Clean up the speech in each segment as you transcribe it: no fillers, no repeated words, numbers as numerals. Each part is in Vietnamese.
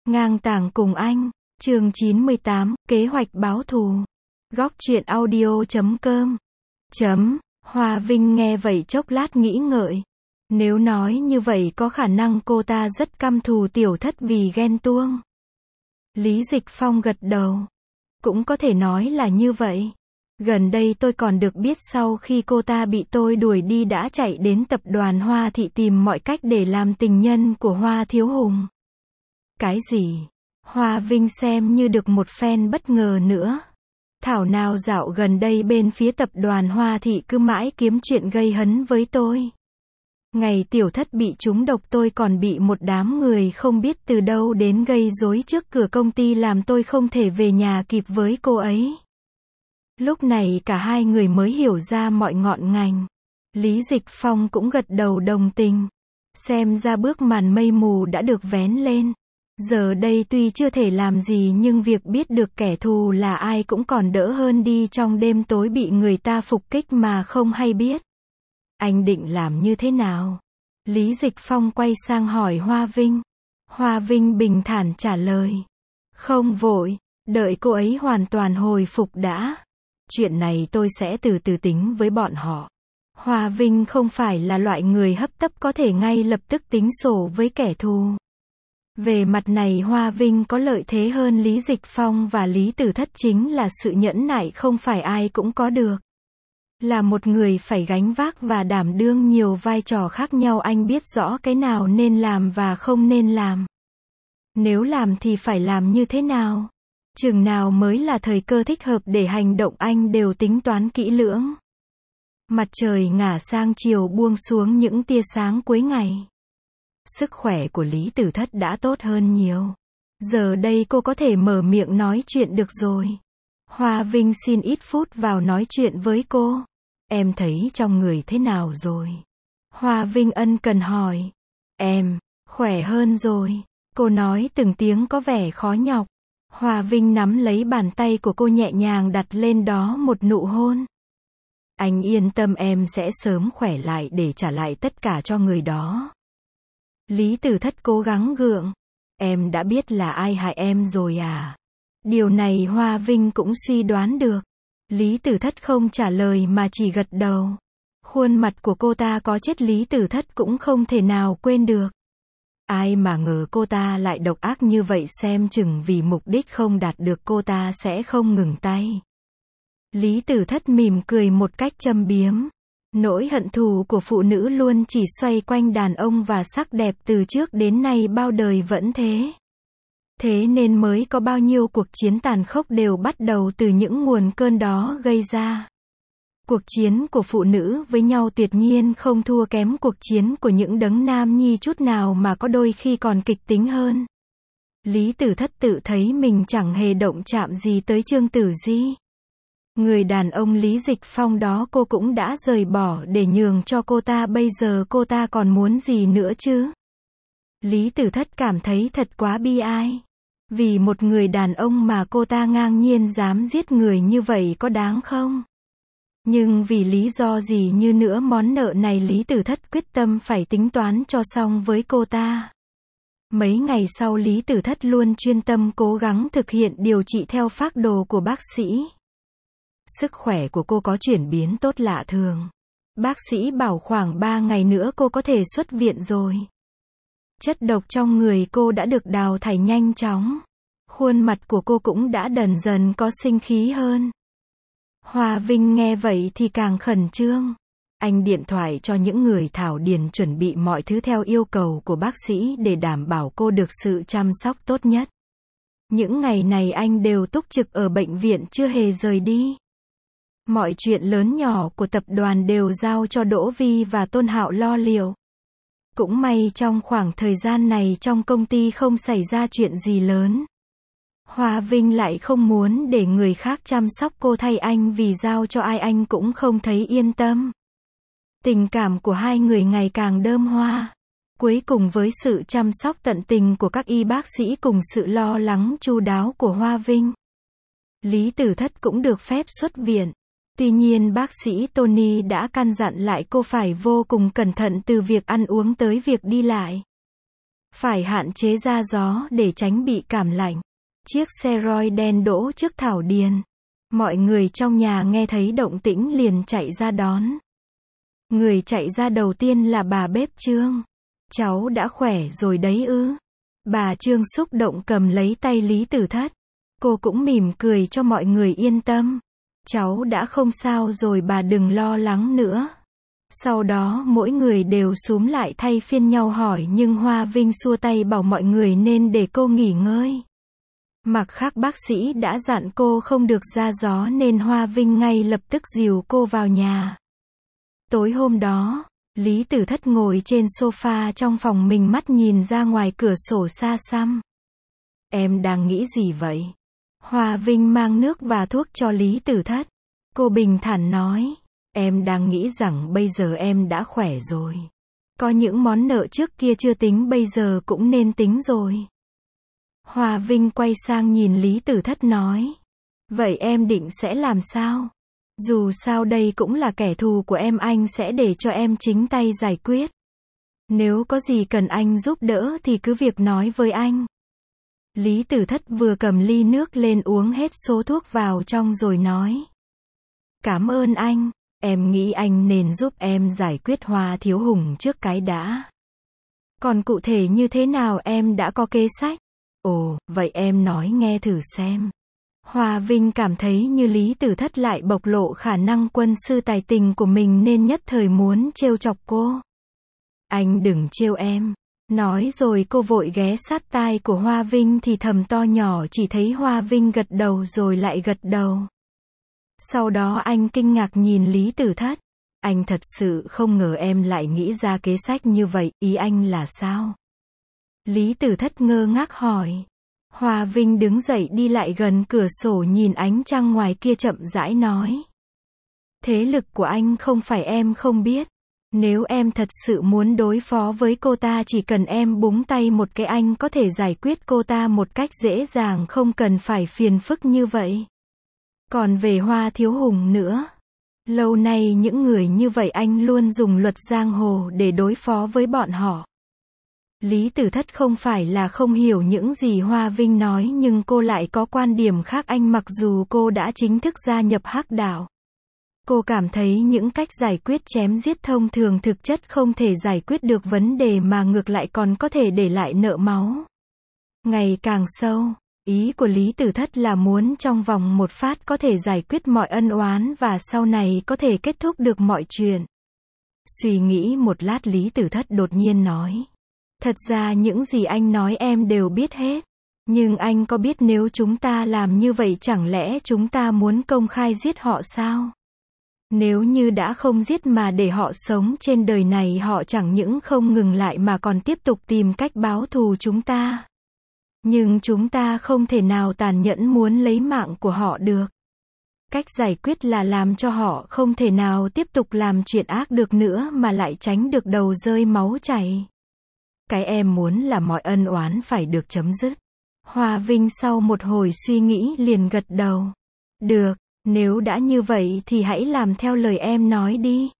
Ngang tàng cùng anh. Chương 98, kế hoạch báo thù. Góc truyện audio.com. Hoa Vinh nghe vậy chốc lát nghĩ ngợi. Nếu nói như vậy có khả năng cô ta rất căm thù tiểu thất vì ghen tuông. Lý Dịch Phong gật đầu. Cũng có thể nói là như vậy. Gần đây tôi còn được biết sau khi cô ta bị tôi đuổi đi đã chạy đến tập đoàn Hoa Thị tìm mọi cách để làm tình nhân của Hoa Thiếu Hùng. Cái gì? Hoa Vinh xem như được một phen bất ngờ nữa. Thảo nào dạo gần đây bên phía tập đoàn Hoa Thị cứ mãi kiếm chuyện gây hấn với tôi. Ngày tiểu thất bị trúng độc tôi còn bị một đám người không biết từ đâu đến gây rối trước cửa công ty làm tôi không thể về nhà kịp với cô ấy. Lúc này cả hai người mới hiểu ra mọi ngọn ngành. Lý Dịch Phong cũng gật đầu đồng tình. Xem ra bước màn mây mù đã được vén lên. Giờ đây tuy chưa thể làm gì nhưng việc biết được kẻ thù là ai cũng còn đỡ hơn đi trong đêm tối bị người ta phục kích mà không hay biết. Anh định làm như thế nào? Lý Dịch Phong quay sang hỏi Hoa Vinh. Hoa Vinh bình thản trả lời. Không vội, đợi cô ấy hoàn toàn hồi phục đã. Chuyện này tôi sẽ từ từ tính với bọn họ. Hoa Vinh không phải là loại người hấp tấp có thể ngay lập tức tính sổ với kẻ thù. Về mặt này Hoa Vinh có lợi thế hơn Lý Dịch Phong và Lý Tử Thất chính là sự nhẫn nại không phải ai cũng có được. Là một người phải gánh vác và đảm đương nhiều vai trò khác nhau anh biết rõ cái nào nên làm và không nên làm. Nếu làm thì phải làm như thế nào? Chừng nào mới là thời cơ thích hợp để hành động anh đều tính toán kỹ lưỡng. Mặt trời ngả sang chiều buông xuống những tia sáng cuối ngày. Sức khỏe của Lý Tử Thất đã tốt hơn nhiều. Giờ đây cô có thể mở miệng nói chuyện được rồi. Hoa Vinh xin ít phút vào nói chuyện với cô. Em thấy trong người thế nào rồi? Hoa Vinh ân cần hỏi. Em, khỏe hơn rồi. Cô nói từng tiếng có vẻ khó nhọc. Hoa Vinh nắm lấy bàn tay của cô nhẹ nhàng đặt lên đó một nụ hôn. Anh yên tâm em sẽ sớm khỏe lại để trả lại tất cả cho người đó. Lý Tử Thất cố gắng gượng. Em đã biết là ai hại em rồi à? Điều này Hoa Vinh cũng suy đoán được. Lý Tử Thất không trả lời mà chỉ gật đầu. Khuôn mặt của cô ta có chết Lý Tử Thất cũng không thể nào quên được. Ai mà ngờ cô ta lại độc ác như vậy, xem chừng vì mục đích không đạt được cô ta sẽ không ngừng tay. Lý Tử Thất mỉm cười một cách châm biếm. Nỗi hận thù của phụ nữ luôn chỉ xoay quanh đàn ông và sắc đẹp từ trước đến nay bao đời vẫn thế. Thế nên mới có bao nhiêu cuộc chiến tàn khốc đều bắt đầu từ những nguồn cơn đó gây ra. Cuộc chiến của phụ nữ với nhau tuyệt nhiên không thua kém cuộc chiến của những đấng nam nhi chút nào mà có đôi khi còn kịch tính hơn. Lý Tử Thất tự thấy mình chẳng hề động chạm gì tới Trương Tử Di. Người đàn ông Lý Dịch Phong đó cô cũng đã rời bỏ để nhường cho cô ta, bây giờ cô ta còn muốn gì nữa chứ? Lý Tử Thất cảm thấy thật quá bi ai. Vì một người đàn ông mà cô ta ngang nhiên dám giết người như vậy có đáng không? Nhưng vì lý do gì như nữa món nợ này Lý Tử Thất quyết tâm phải tính toán cho xong với cô ta. Mấy ngày sau Lý Tử Thất luôn chuyên tâm cố gắng thực hiện điều trị theo phác đồ của bác sĩ. Sức khỏe của cô có chuyển biến tốt lạ thường. Bác sĩ bảo khoảng 3 ngày nữa cô có thể xuất viện rồi. Chất độc trong người cô đã được đào thải nhanh chóng. Khuôn mặt của cô cũng đã dần dần có sinh khí hơn. Hoa Vinh nghe vậy thì càng khẩn trương. Anh điện thoại cho những người thảo điền chuẩn bị mọi thứ theo yêu cầu của bác sĩ để đảm bảo cô được sự chăm sóc tốt nhất. Những ngày này anh đều túc trực ở bệnh viện chưa hề rời đi. Mọi chuyện lớn nhỏ của tập đoàn đều giao cho Đỗ Vi và Tôn Hạo lo liệu. Cũng may trong khoảng thời gian này trong công ty không xảy ra chuyện gì lớn. Hoa Vinh lại không muốn để người khác chăm sóc cô thay anh vì giao cho ai anh cũng không thấy yên tâm. Tình cảm của hai người ngày càng đơm hoa. Cuối cùng với sự chăm sóc tận tình của các y bác sĩ cùng sự lo lắng chu đáo của Hoa Vinh, Lý Tử Thất cũng được phép xuất viện. Tuy nhiên bác sĩ Tony đã căn dặn lại cô phải vô cùng cẩn thận từ việc ăn uống tới việc đi lại. Phải hạn chế ra gió để tránh bị cảm lạnh. Chiếc xe Roy đen đỗ trước thảo điền. Mọi người trong nhà nghe thấy động tĩnh liền chạy ra đón. Người chạy ra đầu tiên là bà bếp Trương. Cháu đã khỏe rồi đấy ư? Bà Trương xúc động cầm lấy tay Lý Tử Thất. Cô cũng mỉm cười cho mọi người yên tâm. Cháu đã không sao rồi, bà đừng lo lắng nữa. Sau đó mỗi người đều xúm lại thay phiên nhau hỏi, nhưng Hoa Vinh xua tay bảo mọi người nên để cô nghỉ ngơi. Mặt khác bác sĩ đã dặn cô không được ra gió nên Hoa Vinh ngay lập tức dìu cô vào nhà. Tối hôm đó, Lý Tử Thất ngồi trên sofa trong phòng mình, mắt nhìn ra ngoài cửa sổ xa xăm. Em đang nghĩ gì vậy? Hoa Vinh mang nước và thuốc cho Lý Tử Thất. Cô bình thản nói, em đang nghĩ rằng bây giờ em đã khỏe rồi. Có những món nợ trước kia chưa tính bây giờ cũng nên tính rồi. Hoa Vinh quay sang nhìn Lý Tử Thất nói, vậy em định sẽ làm sao? Dù sao đây cũng là kẻ thù của em, anh sẽ để cho em chính tay giải quyết. Nếu có gì cần anh giúp đỡ thì cứ việc nói với anh. Lý Tử Thất vừa cầm ly nước lên uống hết số thuốc vào trong rồi nói, cảm ơn anh, em nghĩ anh nên giúp em giải quyết Hoa Thiếu Hùng trước cái đã. Còn cụ thể như thế nào em đã có kế sách? Ồ, vậy em nói nghe thử xem. Hoa Vinh cảm thấy như Lý Tử Thất lại bộc lộ khả năng quân sư tài tình của mình nên nhất thời muốn trêu chọc cô. Anh đừng trêu em. Nói rồi cô vội ghé sát tai của Hoa Vinh thì thầm to nhỏ, chỉ thấy Hoa Vinh gật đầu rồi lại gật đầu. Sau đó anh kinh ngạc nhìn Lý Tử Thất. Anh thật sự không ngờ em lại nghĩ ra kế sách như vậy, ý anh là sao? Lý Tử Thất ngơ ngác hỏi. Hoa Vinh đứng dậy đi lại gần cửa sổ nhìn ánh trăng ngoài kia chậm rãi nói. Thế lực của anh không phải em không biết. Nếu em thật sự muốn đối phó với cô ta, chỉ cần em búng tay một cái anh có thể giải quyết cô ta một cách dễ dàng, không cần phải phiền phức như vậy. Còn về Hoa Thiếu Hùng nữa. Lâu nay những người như vậy anh luôn dùng luật giang hồ để đối phó với bọn họ. Lý Tử Thất không phải là không hiểu những gì Hoa Vinh nói, nhưng cô lại có quan điểm khác anh. Mặc dù cô đã chính thức gia nhập Hắc Đạo, cô cảm thấy những cách giải quyết chém giết thông thường thực chất không thể giải quyết được vấn đề mà ngược lại còn có thể để lại nợ máu ngày càng sâu. Ý của Lý Tử Thất là muốn trong vòng một phát có thể giải quyết mọi ân oán và sau này có thể kết thúc được mọi chuyện. Suy nghĩ một lát Lý Tử Thất đột nhiên nói. Thật ra những gì anh nói em đều biết hết. Nhưng anh có biết nếu chúng ta làm như vậy chẳng lẽ chúng ta muốn công khai giết họ sao? Nếu như đã không giết mà để họ sống trên đời này, họ chẳng những không ngừng lại mà còn tiếp tục tìm cách báo thù chúng ta. Nhưng chúng ta không thể nào tàn nhẫn muốn lấy mạng của họ được. Cách giải quyết là làm cho họ không thể nào tiếp tục làm chuyện ác được nữa mà lại tránh được đầu rơi máu chảy. Cái em muốn là mọi ân oán phải được chấm dứt. Hoa Vinh sau một hồi suy nghĩ liền gật đầu. Được, nếu đã như vậy thì hãy làm theo lời em nói đi.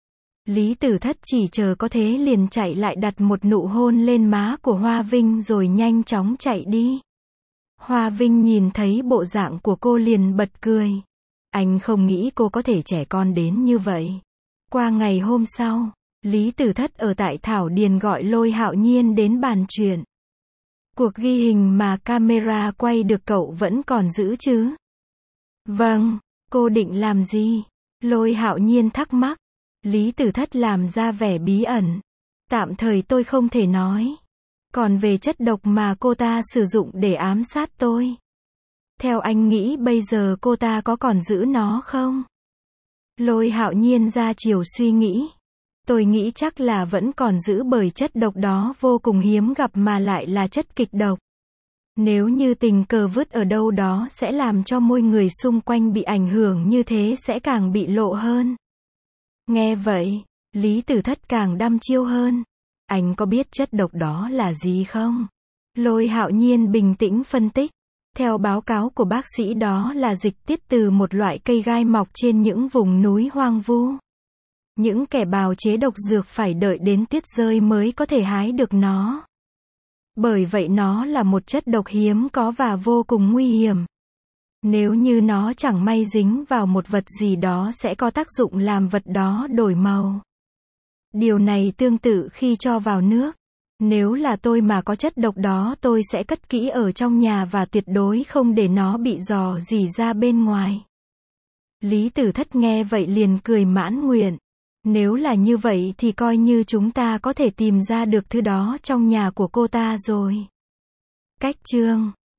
Lý Tử Thất chỉ chờ có thế liền chạy lại đặt một nụ hôn lên má của Hoa Vinh rồi nhanh chóng chạy đi. Hoa Vinh nhìn thấy bộ dạng của cô liền bật cười. Anh không nghĩ cô có thể trẻ con đến như vậy. Qua ngày hôm sau, Lý Tử Thất ở tại Thảo Điền gọi Lôi Hạo Nhiên đến bàn chuyện. Cuộc ghi hình mà camera quay được cậu vẫn còn giữ chứ? Vâng, cô định làm gì? Lôi Hạo Nhiên thắc mắc. Lý Tử Thất làm ra vẻ bí ẩn. Tạm thời tôi không thể nói. Còn về chất độc mà cô ta sử dụng để ám sát tôi, theo anh nghĩ bây giờ cô ta có còn giữ nó không? Lôi Hạo Nhiên ra chiều suy nghĩ. Tôi nghĩ chắc là vẫn còn giữ bởi chất độc đó vô cùng hiếm gặp mà lại là chất kịch độc. Nếu như tình cờ vứt ở đâu đó sẽ làm cho môi người xung quanh bị ảnh hưởng, như thế sẽ càng bị lộ hơn. Nghe vậy, Lý Tử Thất càng đăm chiêu hơn. Anh có biết chất độc đó là gì không? Lôi Hạo Nhiên bình tĩnh phân tích. Theo báo cáo của bác sĩ đó là dịch tiết từ một loại cây gai mọc trên những vùng núi hoang vu. Những kẻ bào chế độc dược phải đợi đến tuyết rơi mới có thể hái được nó. Bởi vậy nó là một chất độc hiếm có và vô cùng nguy hiểm. Nếu như nó chẳng may dính vào một vật gì đó sẽ có tác dụng làm vật đó đổi màu. Điều này tương tự khi cho vào nước. Nếu là tôi mà có chất độc đó tôi sẽ cất kỹ ở trong nhà và tuyệt đối không để nó bị rò rỉ ra bên ngoài. Lý Tử Thất nghe vậy liền cười mãn nguyện. Nếu là như vậy thì coi như chúng ta có thể tìm ra được thứ đó trong nhà của cô ta rồi. Cách chương